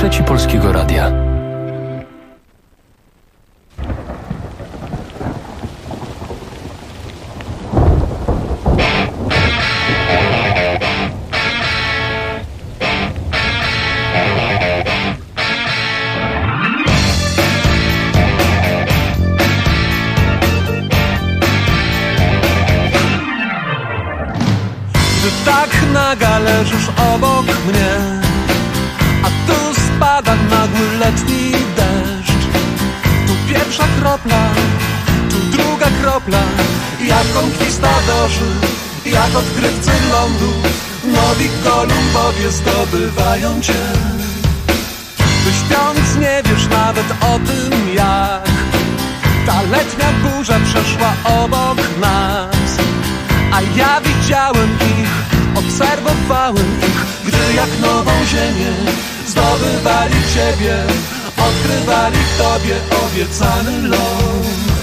Trzeci Polskiego Radia. Naga leżysz obok mnie, a tu spada nagły letni deszcz. Tu pierwsza kropla, tu druga kropla. Jak konkwistadorzy, jak odkrywcy lądu, nowi Kolumbowie zdobywają cię. Ty śpiąc nie wiesz nawet o tym, jak ta letnia burza przeszła obok nas. A ja widziałem ich, obserwowałem ich, gdy jak nową ziemię zdobywali ciebie, odkrywali w tobie obiecany ląd.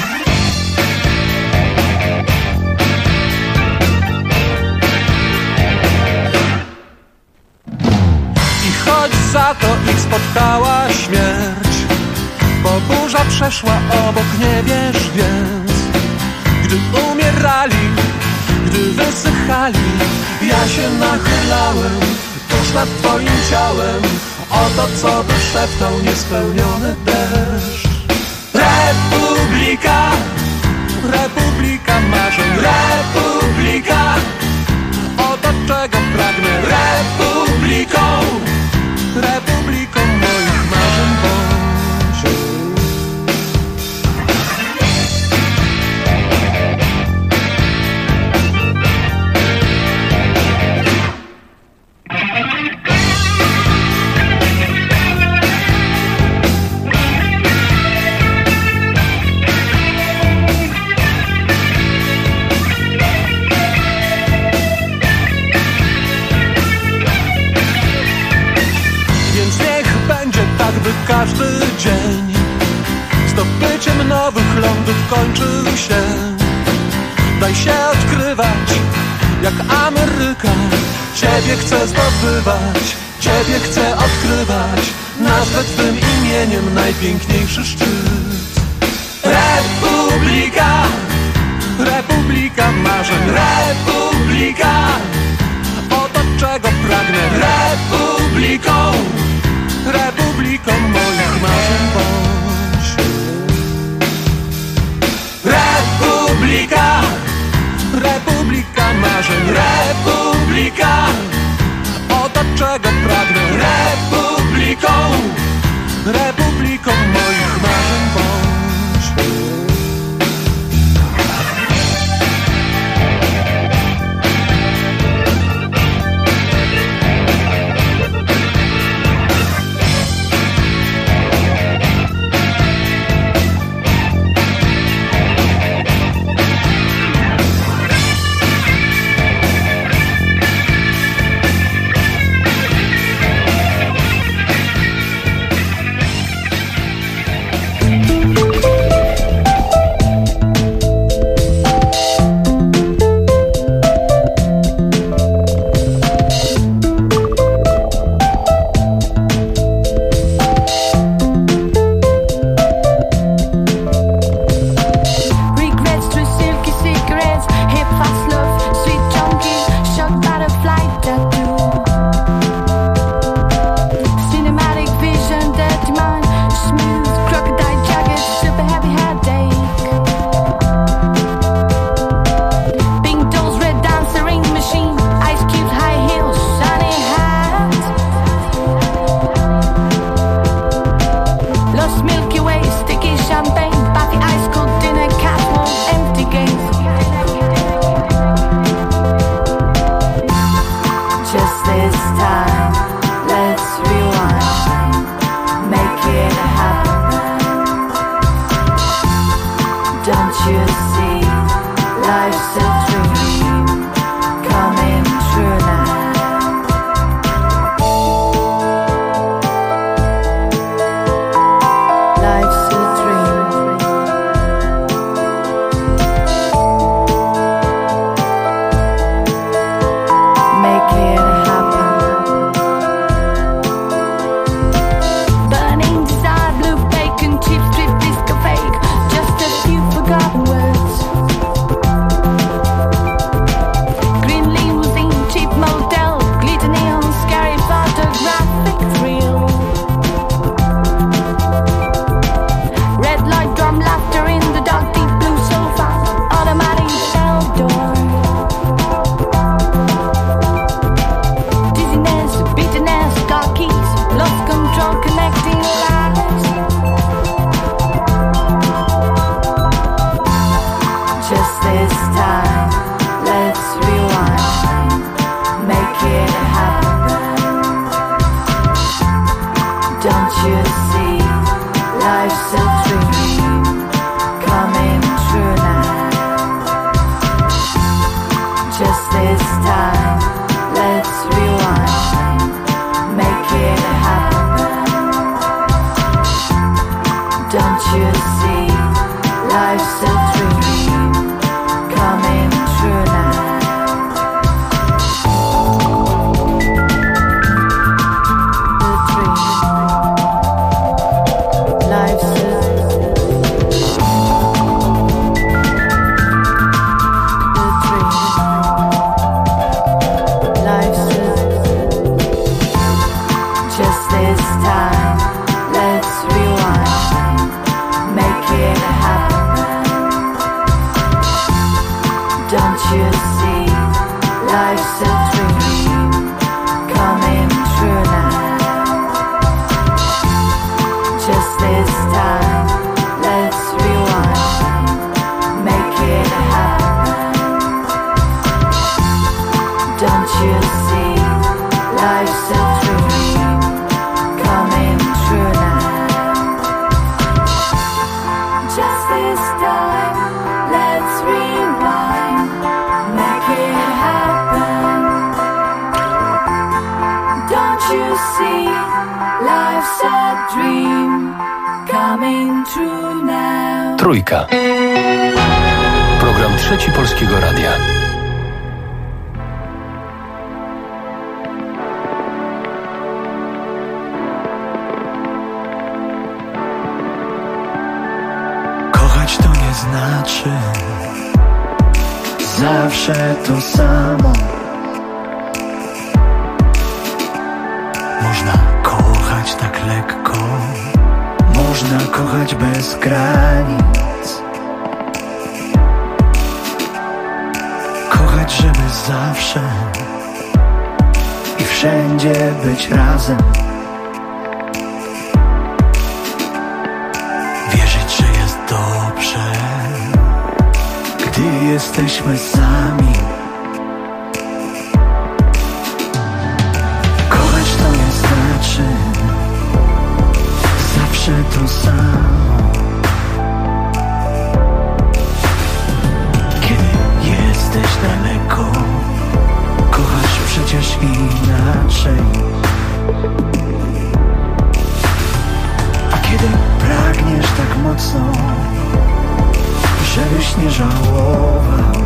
I choć za to ich spotkała śmierć, bo burza przeszła obok, nie wiesz więc, gdy umierali, gdy wysychali, ja się nachylałem tuż nad twoim ciałem, o to, co by szeptał niespełniony deszcz. Republika, republika marzeń, republika, oto czego pragnę. Republiką, republiką moich marzeń bądź. Każdy dzień zdobyciem nowych lądów kończy się. Daj się odkrywać jak Ameryka. Ciebie chcę zdobywać, ciebie chcę odkrywać. Nazwę twym imieniem najpiękniejszy szczyt. Republika, republika marzeń, republika, oto czego pragnę. Republiką, republiką moich marzeń bądź. Republika, republika marzeń, republika, oto czego pragnę. Republiką, republiką moich marzeń bądź. you see, life's a dream coming true now. Just this time, let's rewind, make it happen. Don't you see, life's a dream coming true now. Trójka. Program Trzeci Polskiego Radia. Kochać to nie znaczy zawsze to samo. Można kochać tak lekko, można kochać bez granic. Kochać, żeby zawsze i wszędzie być razem. Wierzyć, że jest dobrze, gdy jesteśmy sami. Kochać to nie znaczy zawsze to samo. Kiedy jesteś daleko, kochasz przecież inaczej. A kiedy pragniesz tak mocno, żebyś nie żałował.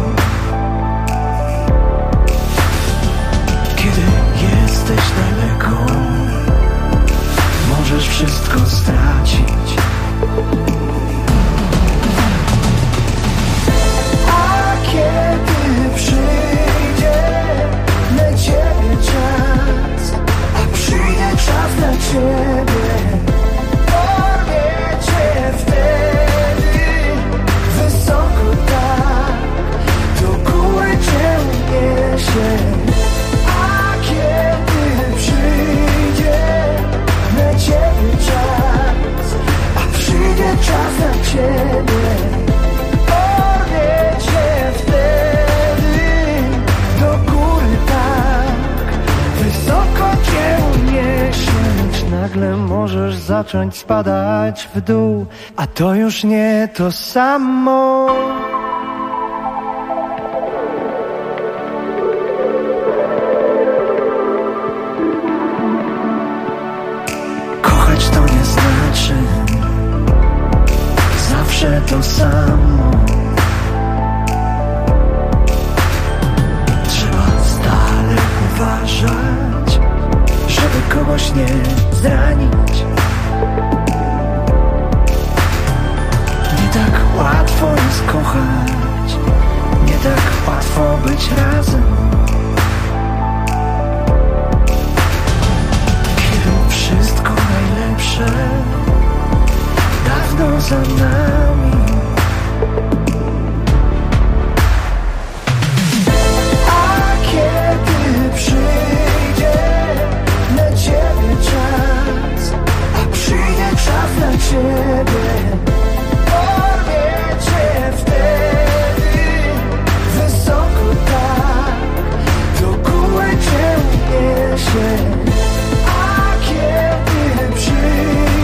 Kiedy jesteś daleko, możesz wszystko stracić. A kiedy przyjdzie na ciebie czas, a przyjdzie czas na ciebie, porwie cię wtedy wysoko tak, do góry cię uniesie. A kiedy przyjdzie na ciebie czas, a przyjdzie czas na ciebie, porwie cię wtedy do góry tak, wysoko cię uniesie. Lecz nagle możesz zacząć spadać w dół, a to już nie to samo. To nie znaczy zawsze to samo. Trzeba stale uważać, żeby kogoś nie zranić. Nie tak łatwo jest kochać, nie tak łatwo być razem. Wszystko najlepsze dawno za nami. A kiedy przyjdzie na ciebie czas, a przyjdzie czas na ciebie, porwie cię wtedy wysoko tak, do góry cię uniesie. Kiedy przyjdzie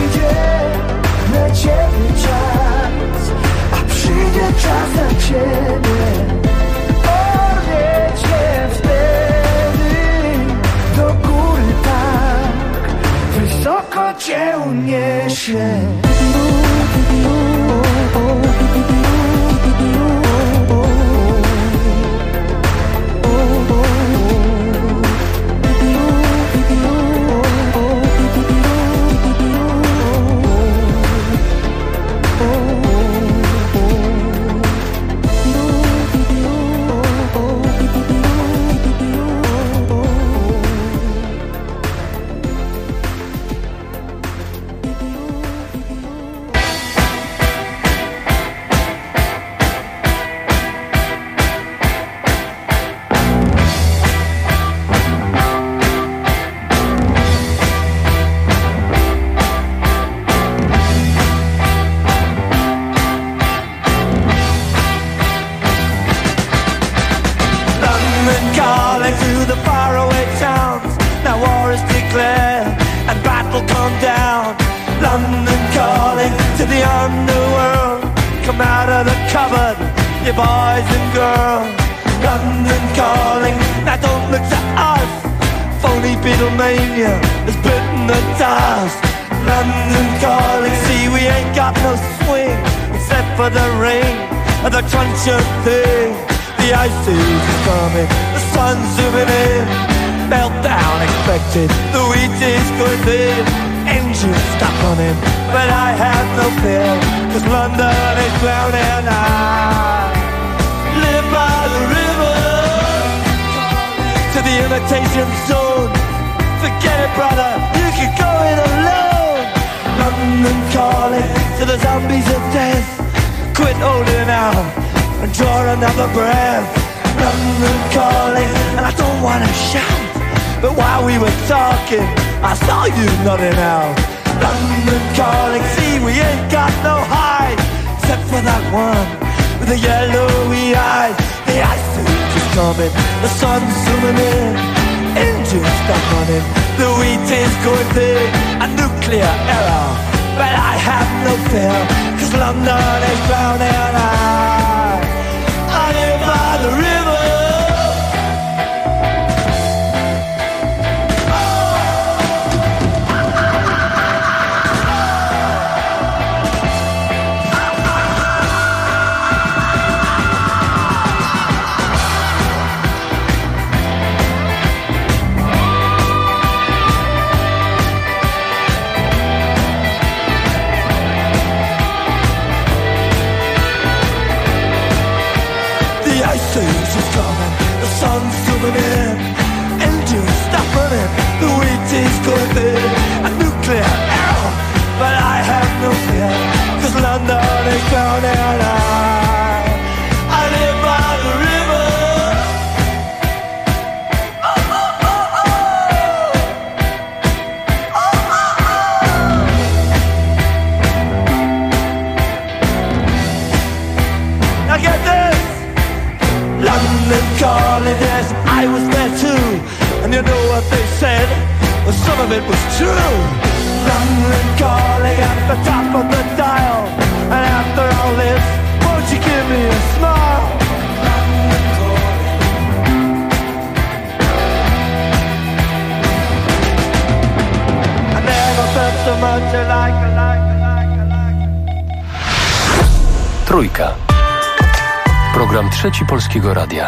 cię uniesie. The wheat is good in, engine stuck on him, but I have no fear, cause London is drowning. I live by the river, to the imitation zone. Forget it, brother, you can go it alone. London calling to the zombies of death. Quit holding out and draw another breath. London calling, and I don't wanna shout, but while we were talking, I saw you nodding out. London calling, see we ain't got no hide, except for that one with the yellowy eyes. The ice is coming, the sun's zooming in, engines stuck on it, the wheat is going big, a nuclear error, but I have no fear, cause London is drowning. I live by the river. Engines stop running, the wheat is going big, a nuclear error, but I have no fear, cause London is drowning. I live by the river. Oh, oh, oh, oh. Oh, oh, oh. Now get this. London calling, yes, I was there too. And you know what they said? Well, some of it was true. London calling at the top of the dial. And after all this, won't you give me a smile? London calling. I never felt so much alike. Trójka. Program Trzeci Polskiego Radia.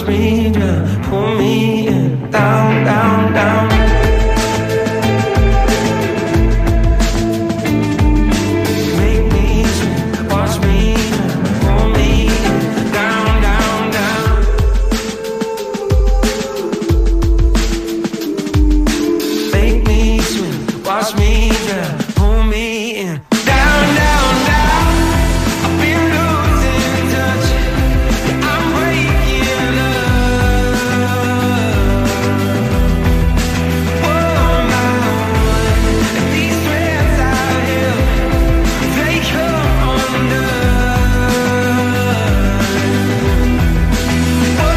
watch me drown, pull me in, down, down, down. Make me swim, watch me drown, pull me in, down, down, down. Make me swim, watch me drown, pull me in, down, down, down. I've been losing touch, I'm breaking up. One by one, these threads I held, they come undone. One by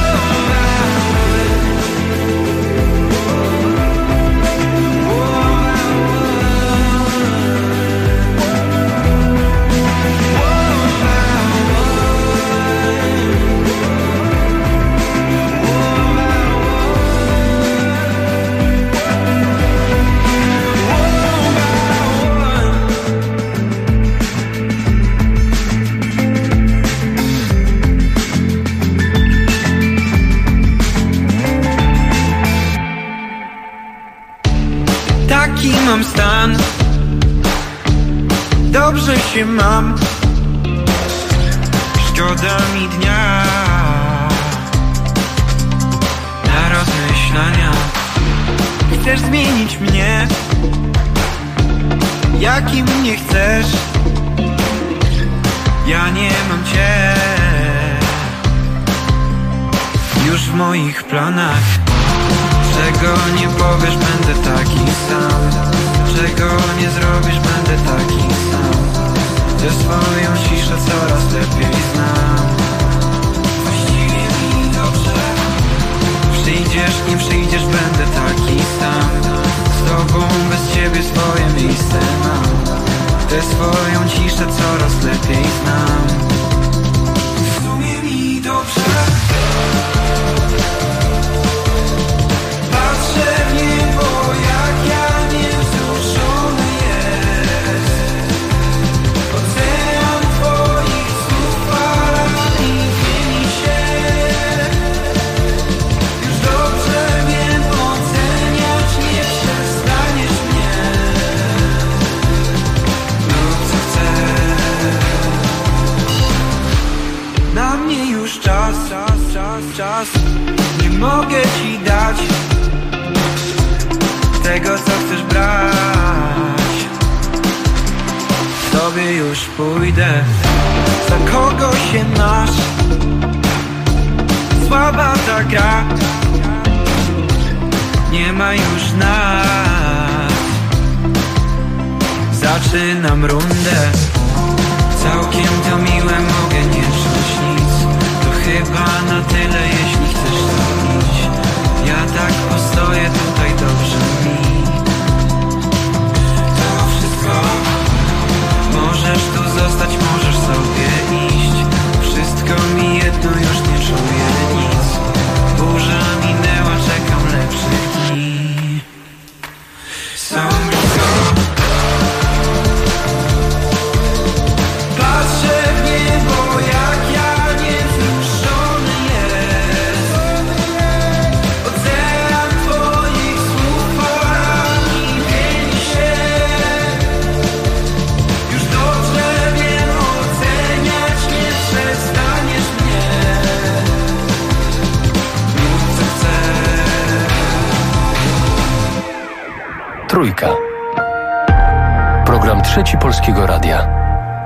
taki mam stan, dobrze się mam, szkoda mi dnia na rozmyślania. Chcesz zmienić mnie, jakim mnie chcesz, ja nie mam cię już w moich planach. Czego nie powiesz, będę taki sam. Czego nie zrobisz, będę taki sam. Tę swoją ciszę coraz lepiej znam. Właściwie mi dobrze. Przyjdziesz, nie przyjdziesz, będę taki sam. Z tobą, bez ciebie swoje miejsce mam. Tę swoją ciszę coraz lepiej znam. W sumie mi dobrze. Patrzę w niebo, jak ja niewzruszony jest. Ocean twoich słów falami pieni się. Już dobrze wiem, oceniać nie przestaniesz mnie. Rób co chcesz. Na mnie już czas. Nie mogę ci dać tego, co chcesz brać. Tobie już pójdę. Za kogo się masz? Słaba ta gra, nie ma już nas. Zaczynam rundę. Całkiem to miłe, mogę nie czuć nic. To chyba na tyle, jeśli chcesz zrobić. Ja tak postoję tutaj, dobrze mi. To wszystko. Możesz tu zostać, możesz sobie iść. Wszystko mi jedno, już nie czuję nic. Burza minęła, czekam lepszych dni. Są blisko. Patrzę w niebo, jak ja niewzruszony jest. Ocean twoich słów falami pieni się. Już dobrze wiem, oceniać nie przestaniesz mnie. Rób co chcesz. Trójka. Program Trzeci Polskiego Radia.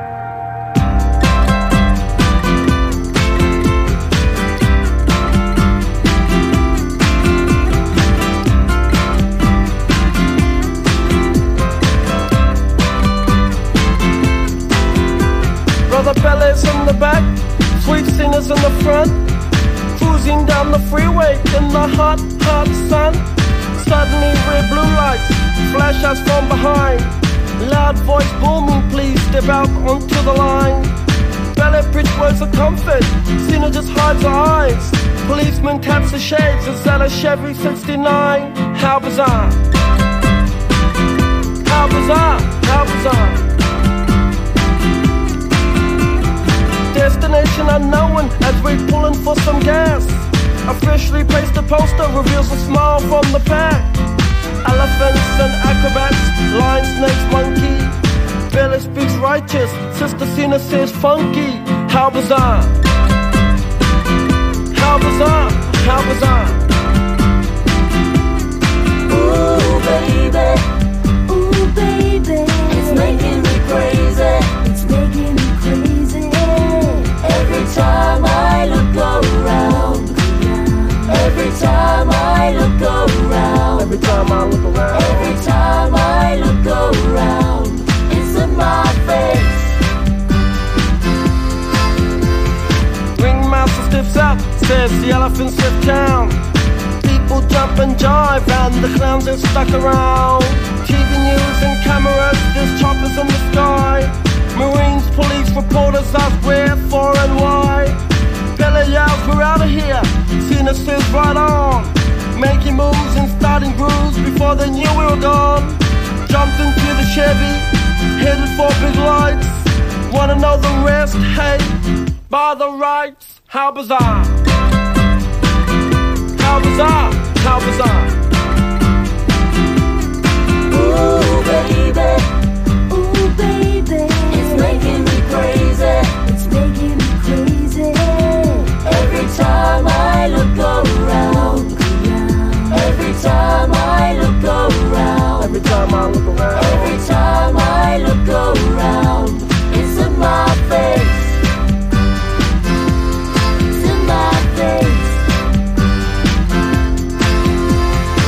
Brother Bellas in the back, sweet singers in the front, cruising down the freeway in the hot, hot sun. Suddenly red blue lights flash us from behind. Loud voice booming, please step out onto the line. Ballet bridge words of comfort, Cena just hides her eyes. Policeman taps the shades, it's at a Chevy 69. How bizarre, how bizarre, how bizarre. Destination unknown as we're pulling for some gas. Officially placed a poster, reveals a smile from the pack. Elephants and acrobats, lion, snakes, monkey. Billy speaks righteous, Sister Cena says funky. How bizarre! How bizarre! How bizarre! Ooh baby, it's making me crazy. It's making me crazy. Every time I look around. Every time I look around. Every time I look around. Every time I look around. It's in my face. Ringmaster stiffs up, says the elephants lift town. People jump and jive and the clowns are stuck around. TV news and cameras, there's choppers in the sky. Marines, police, reporters ask where, for and why. Billy yells, we're out of here. Cena says right on. Making moves and starting grooves before they knew we were gone. Jumped into the Chevy, headed for big lights. Wanna know the rest? Hey, by the rights. How bizarre. How bizarre. How bizarre. Ooh baby, it's making me crazy. It's making me crazy. Every time I look around. Every time I look around. Every time I look around. Every time I look around. It's in my face. It's in my face.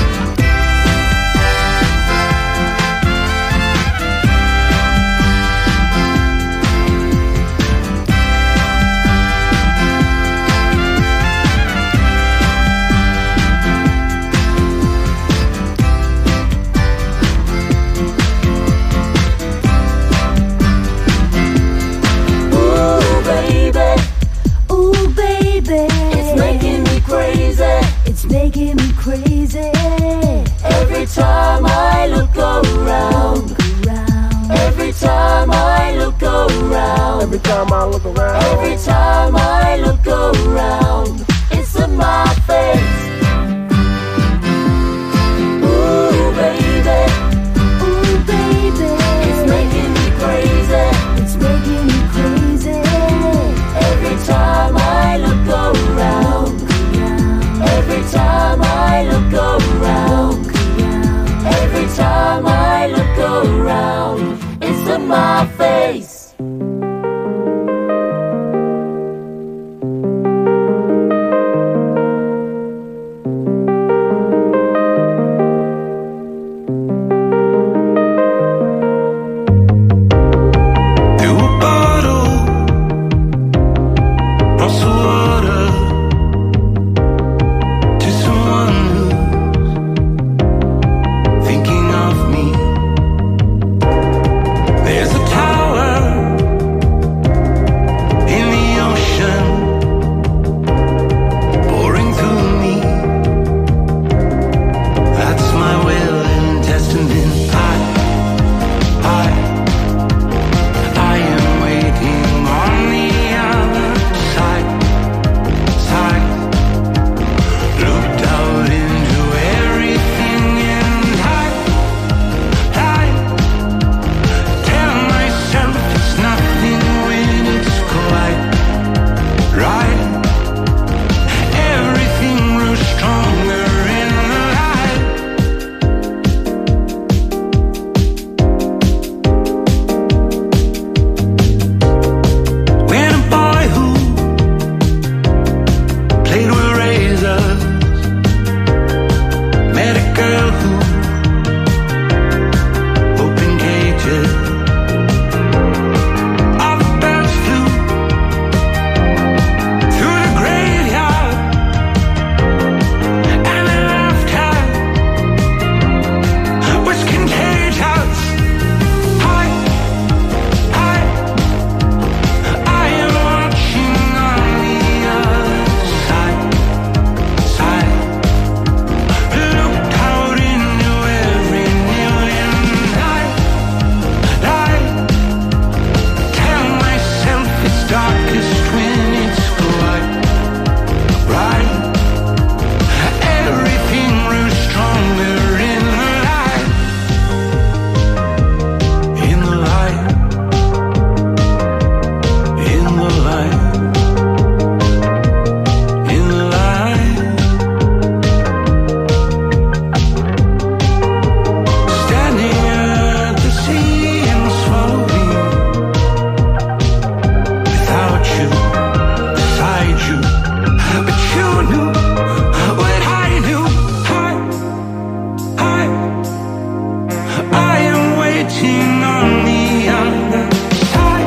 waiting on the other side.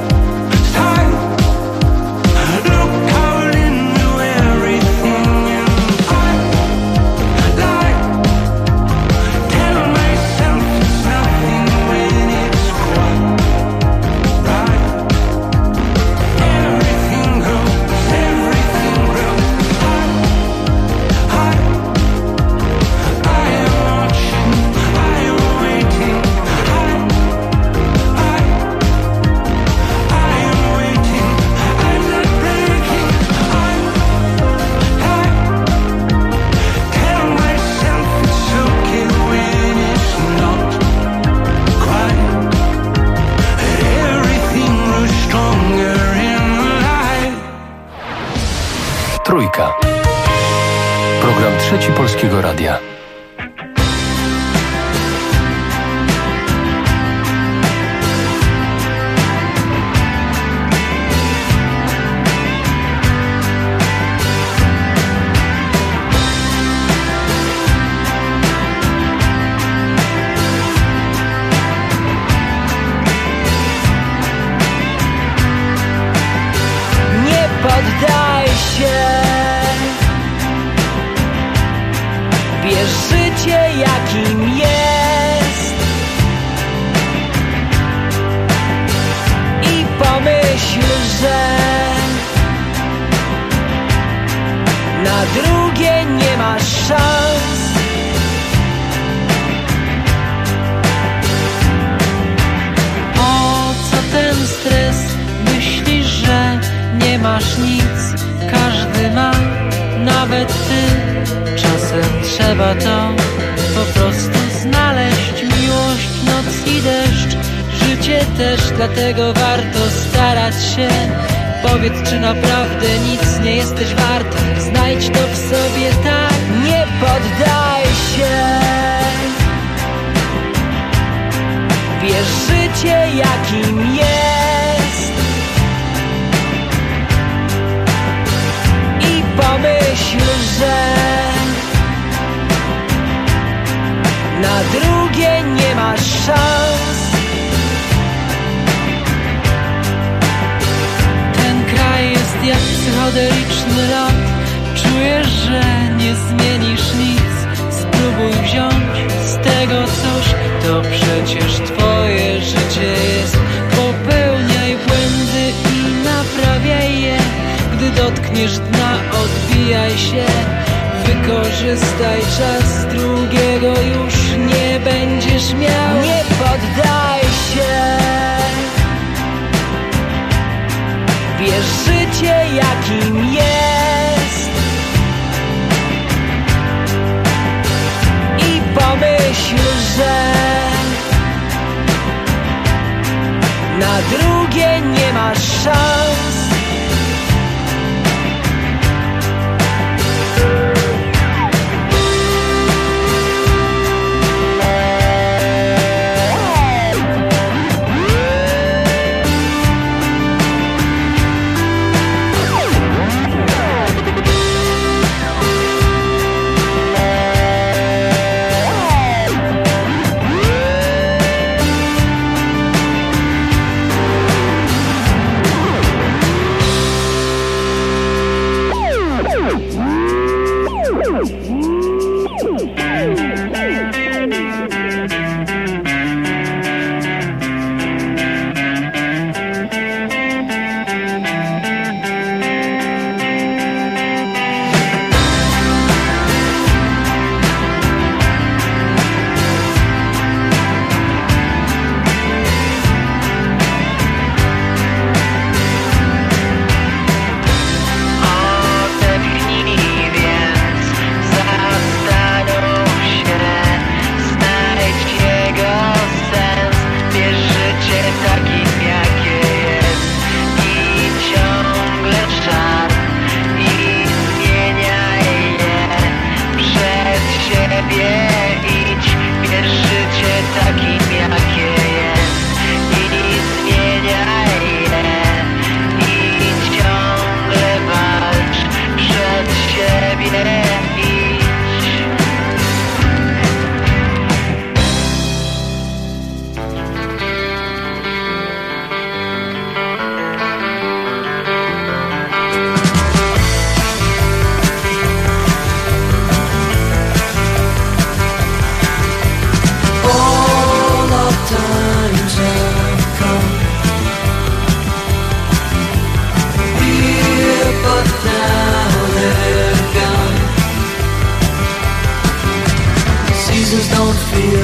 Look out into everything and I lie. Tell myself it's nothing when it's quite right. Everything grows. I am watching, I am waiting. I am waiting. I'm not breaking. Tell myself it's okay when it's not quite. Everything grows stronger in life. Trójka. Program Trzeci Polskiego Radia. Nie poddaj się. Bierz życie jakim jest i pomyśl, że na drugie nie masz szans. Po co ten stres? Myślisz, że nie masz nic. Każdy ma, nawet ty. Czasem trzeba to po prostu znaleźć. Miłość, noc i deszcz, życie też, dlatego warto starać się. Powiedz, czy naprawdę nic nie jesteś wart. Znajdź to w sobie, tak. Nie poddaj się. Bierz życie jakim jest i pomyśl, że na drugie nie masz szans. Ten kraj jest jak psychodeliczny lot. Czujesz, że nie zmienisz nic. Spróbuj wziąć z tego coś. To przecież twoje życie jest. Popełniaj błędy i naprawiaj je. Gdy dotkniesz dna, odbijaj się. Wykorzystaj czas, drugiego już nie będziesz miał. Nie poddaj się. Bierz życie jakim jest i pomyśl, że na drugie nie masz szans.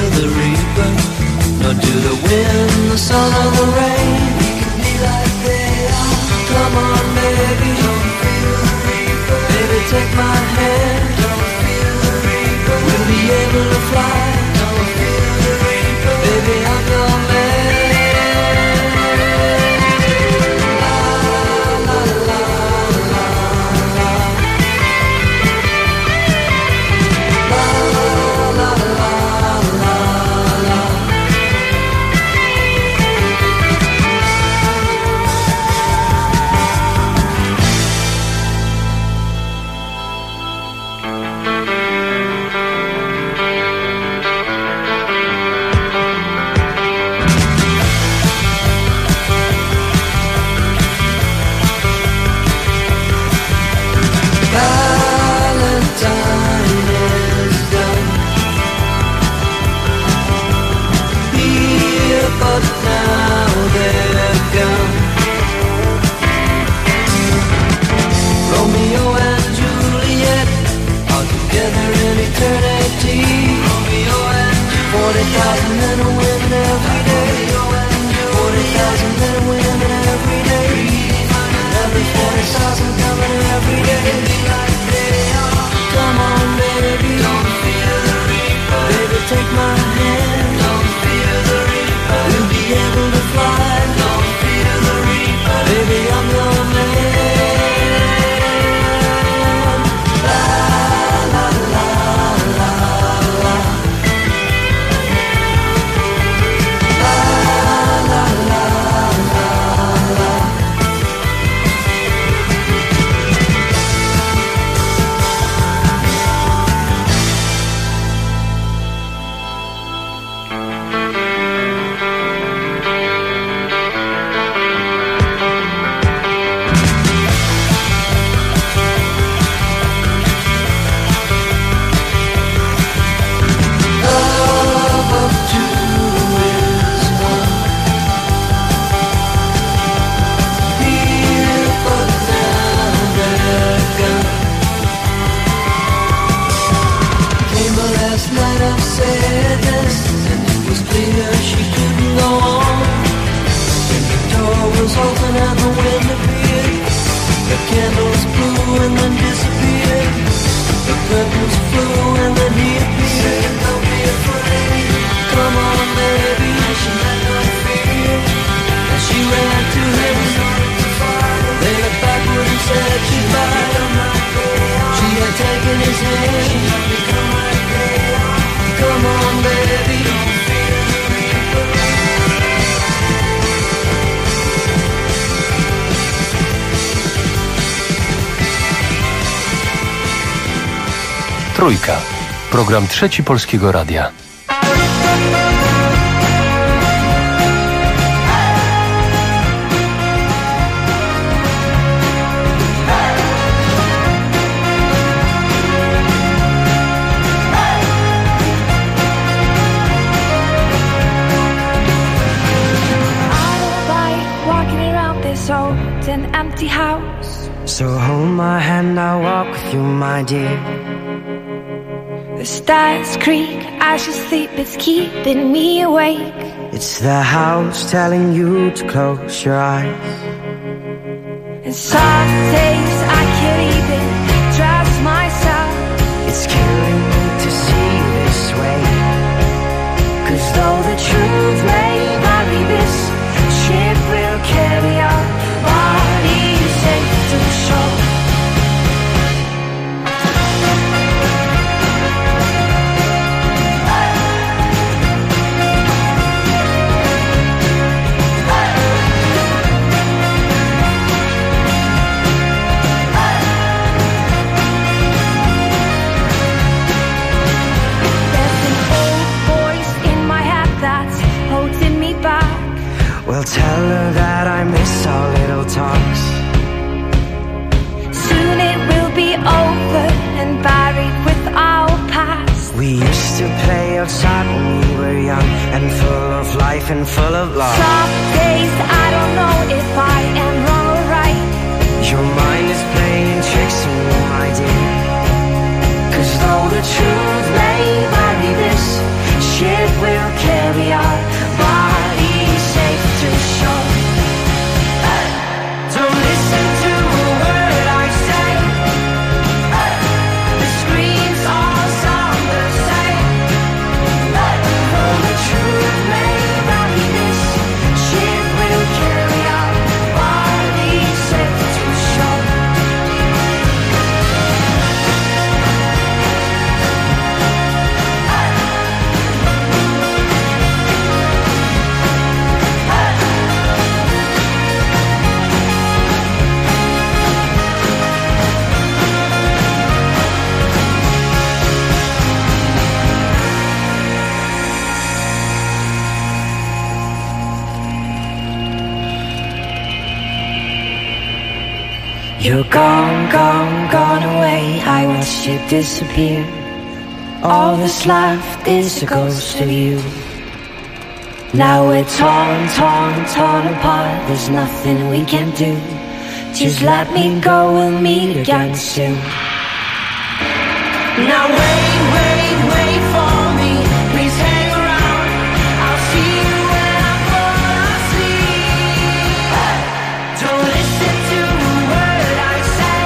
the reaper, nor do the wind, the sun or the rain. We can be like they are. Come on, baby, don't feel the reaper. Baby, take my hand, don't feel the reaper. We'll be able to fly, don't feel the reaper. Baby, I'm your man. Trójka. Program Trzeci Polskiego Radia. So hold my hand, I'll walk with you, my dear. The stars creak, I should sleep, it's keeping me awake. It's the house telling you to close your eyes. And some days I can't even trust myself. It's killing me to see this way. 'Cause though the truth may vary, this ship will carry on. Bodies safe to the shore. Well, tell her that I miss our little talks. Soon it will be over and buried with our past. We used to play outside when we were young and full of life and full of love. Some days I don't know if I am wrong or right. Your mind is playing tricks on you, my dear. 'Cause though the truth may vary, this ship will carry our bodies safe to shore. Don't listen to a word I say. The screams all sound the same. Though the truth may vary, this ship will carry our bodies safe to shore. You're gone, gone, gone away. I watched you disappear. All that's left is a ghost of you. Now we're torn, torn, torn apart. There's nothing we can do. Just let me go, we'll meet again soon. Now wait, wait, wait for me. Please hang around. I'll see you when I'm gone asleep. Don't listen to a word I say.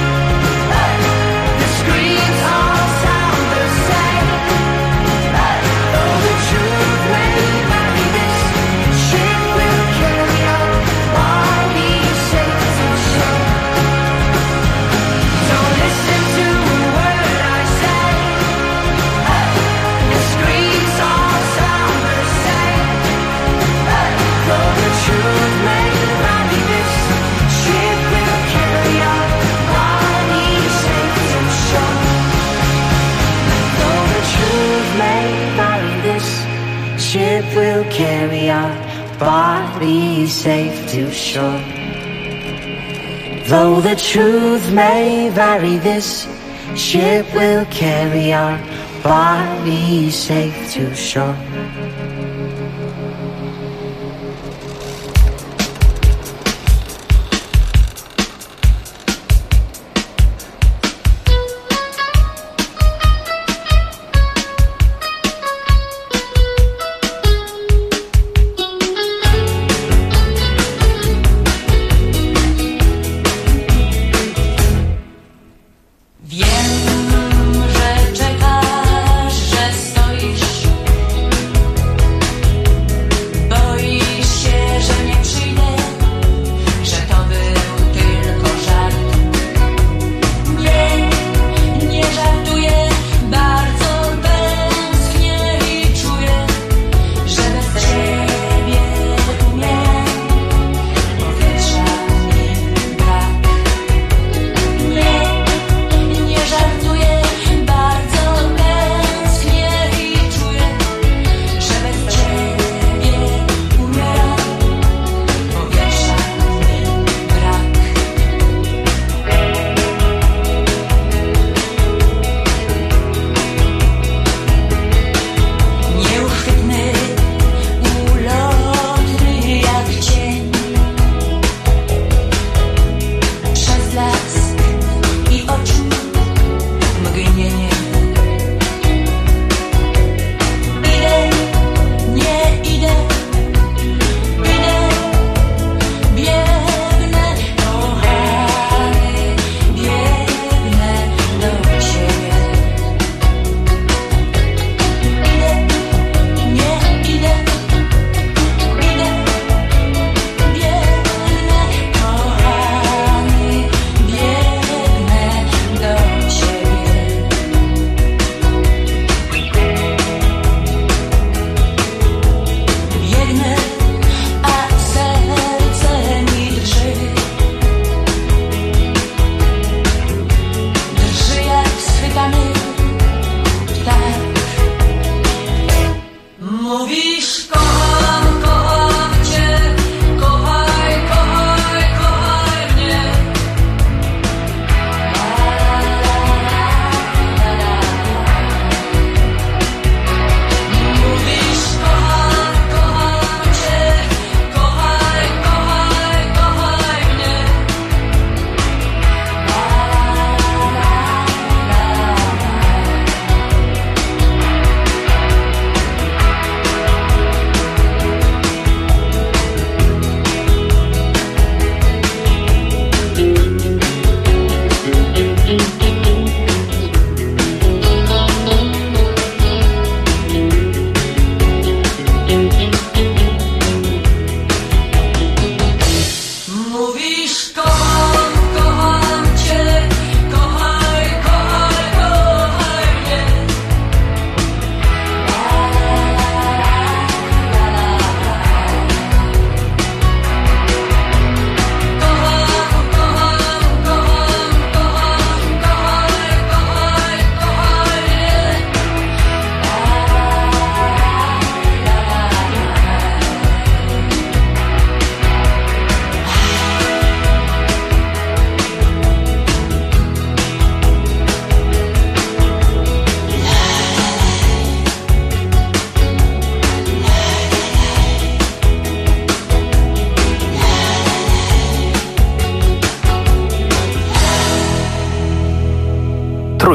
The screams all sound the same. Though the truth may vary, this ship will carry our bodies safe to shore. Don't listen to a word I say. The screams all sound the same. Though the truth may vary, this ship will carry our bodies safe to shore. Though the truth may vary, this ship will carry our bodies safe to shore. Though the truth may vary, this ship will carry our bodies safe to shore.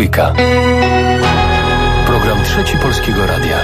Trójka. Program Trzeci Polskiego Radia.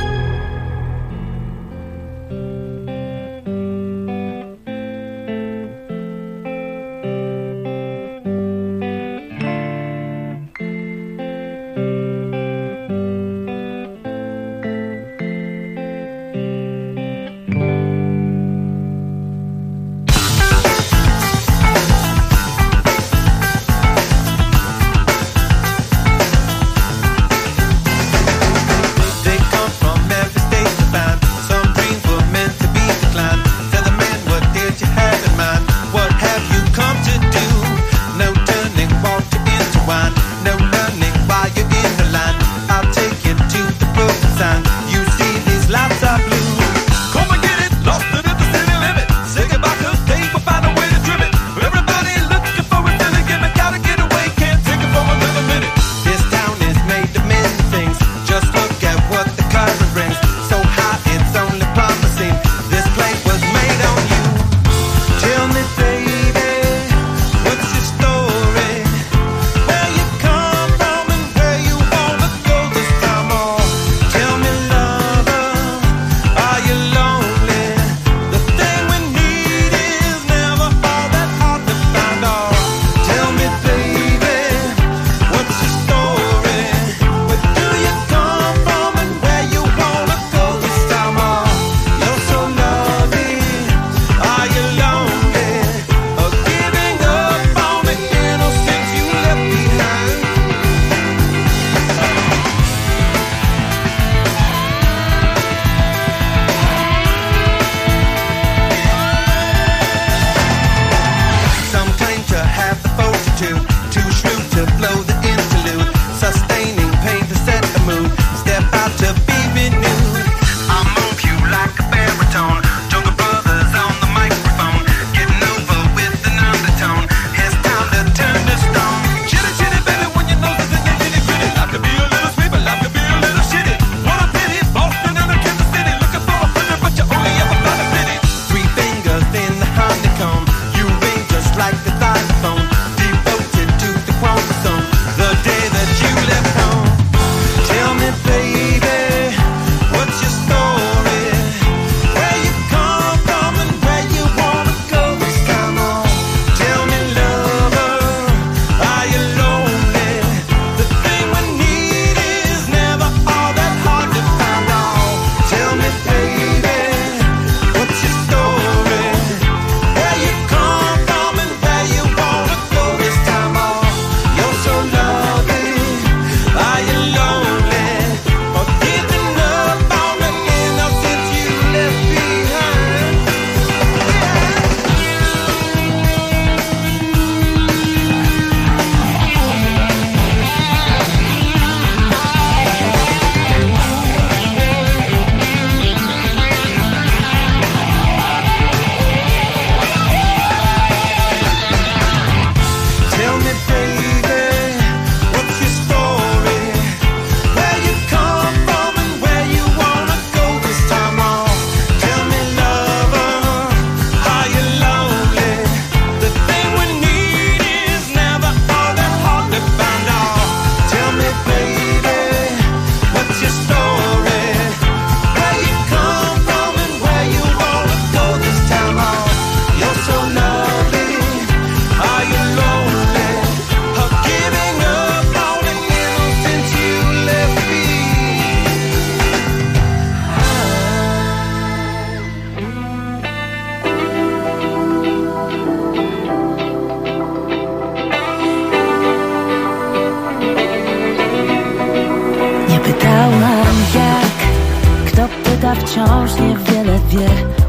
wciąż niewiele wie.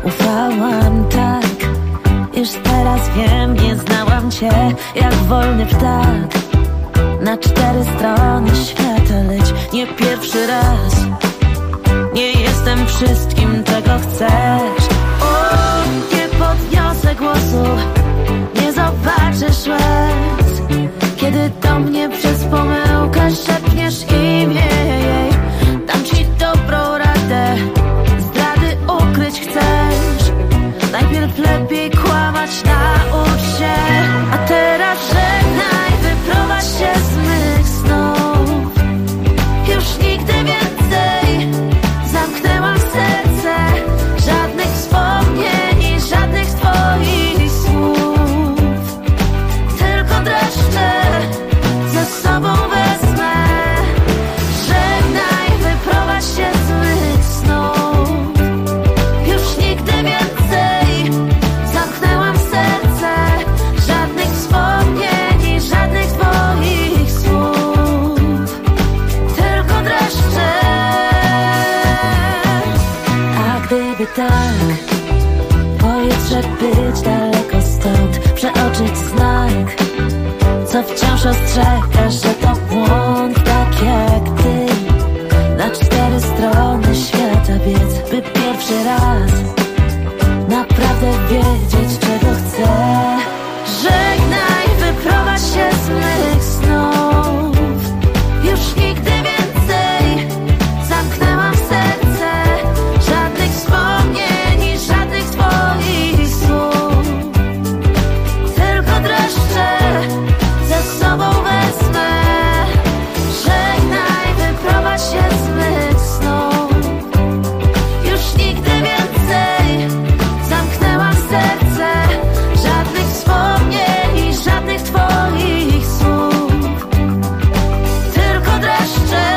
Ufałam tak, już teraz wiem, nie znałam cię jak wolny ptak. Na 4 strony świata leć, nie pierwszy raz. Nie jestem wszystkim, czego chcesz. O, nie podniosę głosu, nie zobaczysz łez, kiedy do mnie przez pomyłkę szepniesz imię jej. Dam ci dobrą radę, zdrady ukryć chcesz. Najpierw lepiej kłamać, naucz się. A teraz żegnaj, wyprowadź się z mych snów. niby tak. Pojutrze być daleko stąd, przeoczyć znak, co wciąż ostrzega, że to błąd. Tak jak ty, na 4 strony świata biec, by pierwszy raz naprawdę wiedzieć, czego chcę. Żegnaj, wyprowadź się z mych snów. Już nigdy więcej zamknęłam serce. Żadnych wspomnień i żadnych twoich słów. Tylko dreszcze ze sobą wezmę. Żegnaj, wyprowadź się z mych snów. Już nigdy więcej zamknęłam serce. Żadnych wspomnień i żadnych twoich słów. Tylko dreszcze.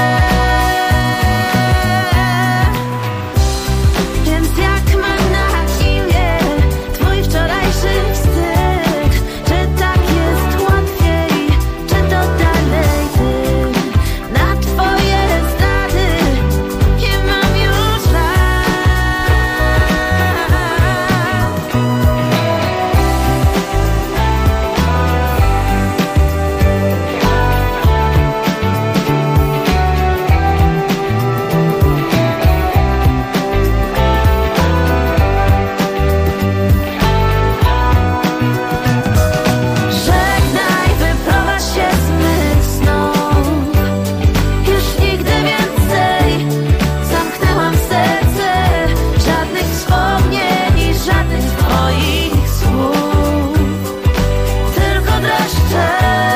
Więc jak ma na imię twój wczorajszy wstyd? Czy tak jest łatwiej, czy to dalej ty? Na twoje zdrady nie mam już lat. Żegnaj, wyprowadź się z mych snów. Już nigdy więcej zamknęłam serce. Żadnych wspomnień i żadnych twoich słów. Tylko dreszcze.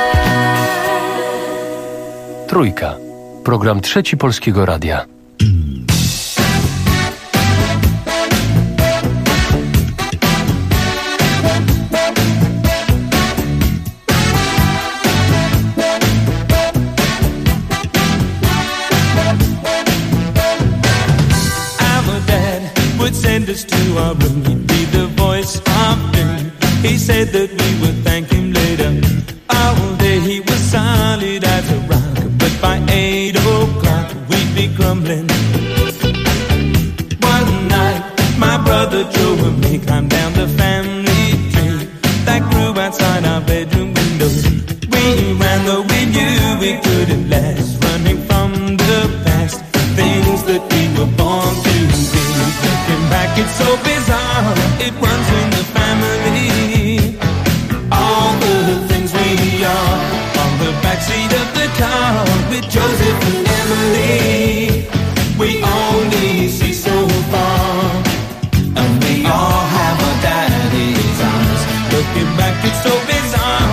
Trójka. Program Trzeci Polskiego Radia. Our dad would send us to our room. He'd be the voice of doom. He said that we would thank him later. All day he was solid as a rock, but by 8 o'clock we'd be crumbling. One night my brother Joe and me climbed down the family tree that grew outside our bedroom window. We ran though we knew we couldn't last, running from the past, things that we were born to be. Looking back, it's so bizarre, it runs in the family. All the things we are on the backseat of the car with Joseph and Emily. We only see so far, and we all have our daddy's eyes. Looking back, it's so bizarre.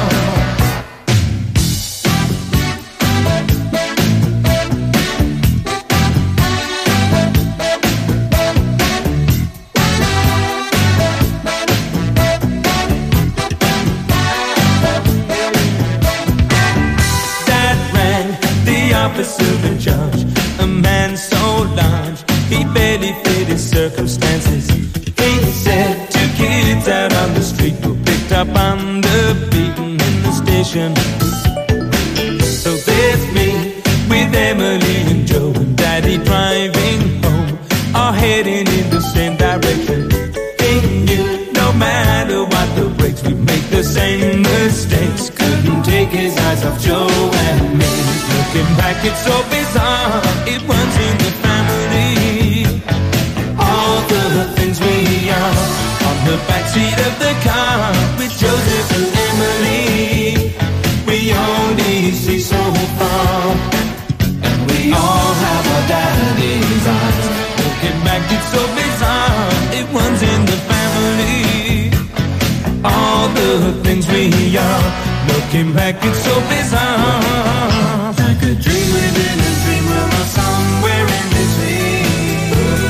Dad rang the officer in charge, a man so large he barely fit his circumstances. He said 2 kids out on the street were picked up on the beaten in the station. So there's me with Emily and Joe and Daddy driving home, all heading in the same direction. He knew no matter what the breaks, we'd make the same mistakes. Couldn't take his eyes off Joe and me. Looking back, it's so bizarre, it runs in the family. All the things we are on the backseat of the car with Joseph and Emily. We only see so far, and we all have our daddy's eyes. Looking back, it's so bizarre, it runs in the family. All the things we are, looking back, it's so bizarre. Like a dream within a dream, we're somewhere in between.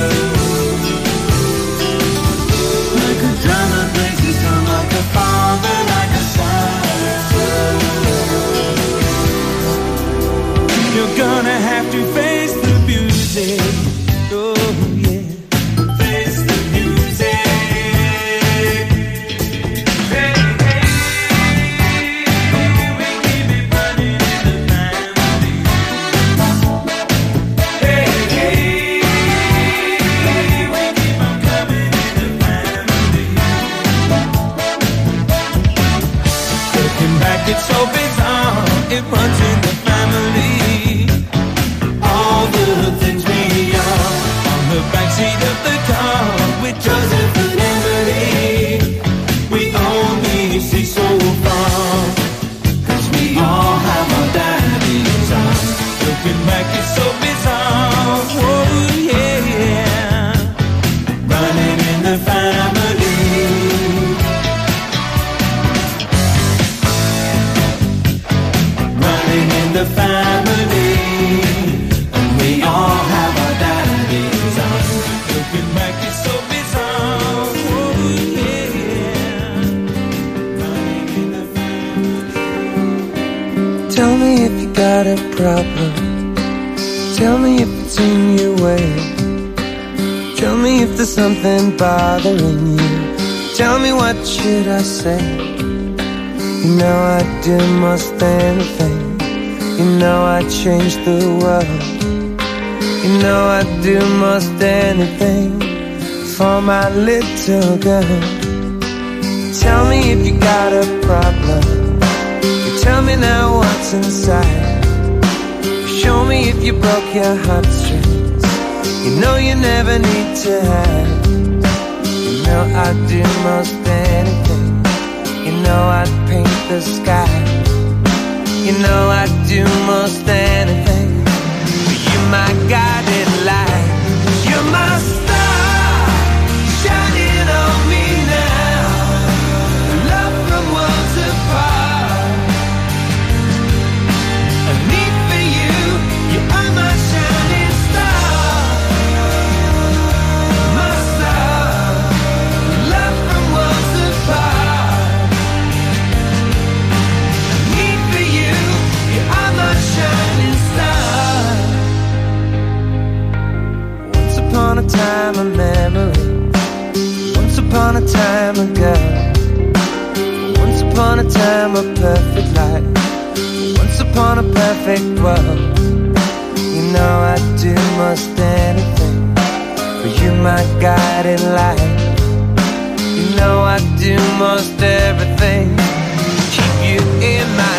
Like a drum that breaks his tongue, like a father, like a son. You're gonna have to face the music. Oh yeah, face the music. Hey, hey, we keep it running in the back. problem. Tell me if it's in your way. Tell me if there's something bothering you. Tell me what should I say. You know I'd do most anything. You know I'd change the world. You know I'd do most anything for my little girl. Tell me if you got a problem. You tell me now what's inside. Show me if you broke your heartstrings. You know you never need to hide. You know I'd do most anything. You know I'd paint the sky. You know I'd do most anything. You're my guiding light. You're my star, shining on me now. Love from worlds apart. A need for you. You are my shining star. My star. Love from worlds apart. A need for you. You are my shining star. Once upon a time, a memory. Once upon a time ago. Once upon a time, a perfect life. Once upon a perfect world. You know I'd do most anything for you, my guiding light. You know I'd do most everything to keep you in my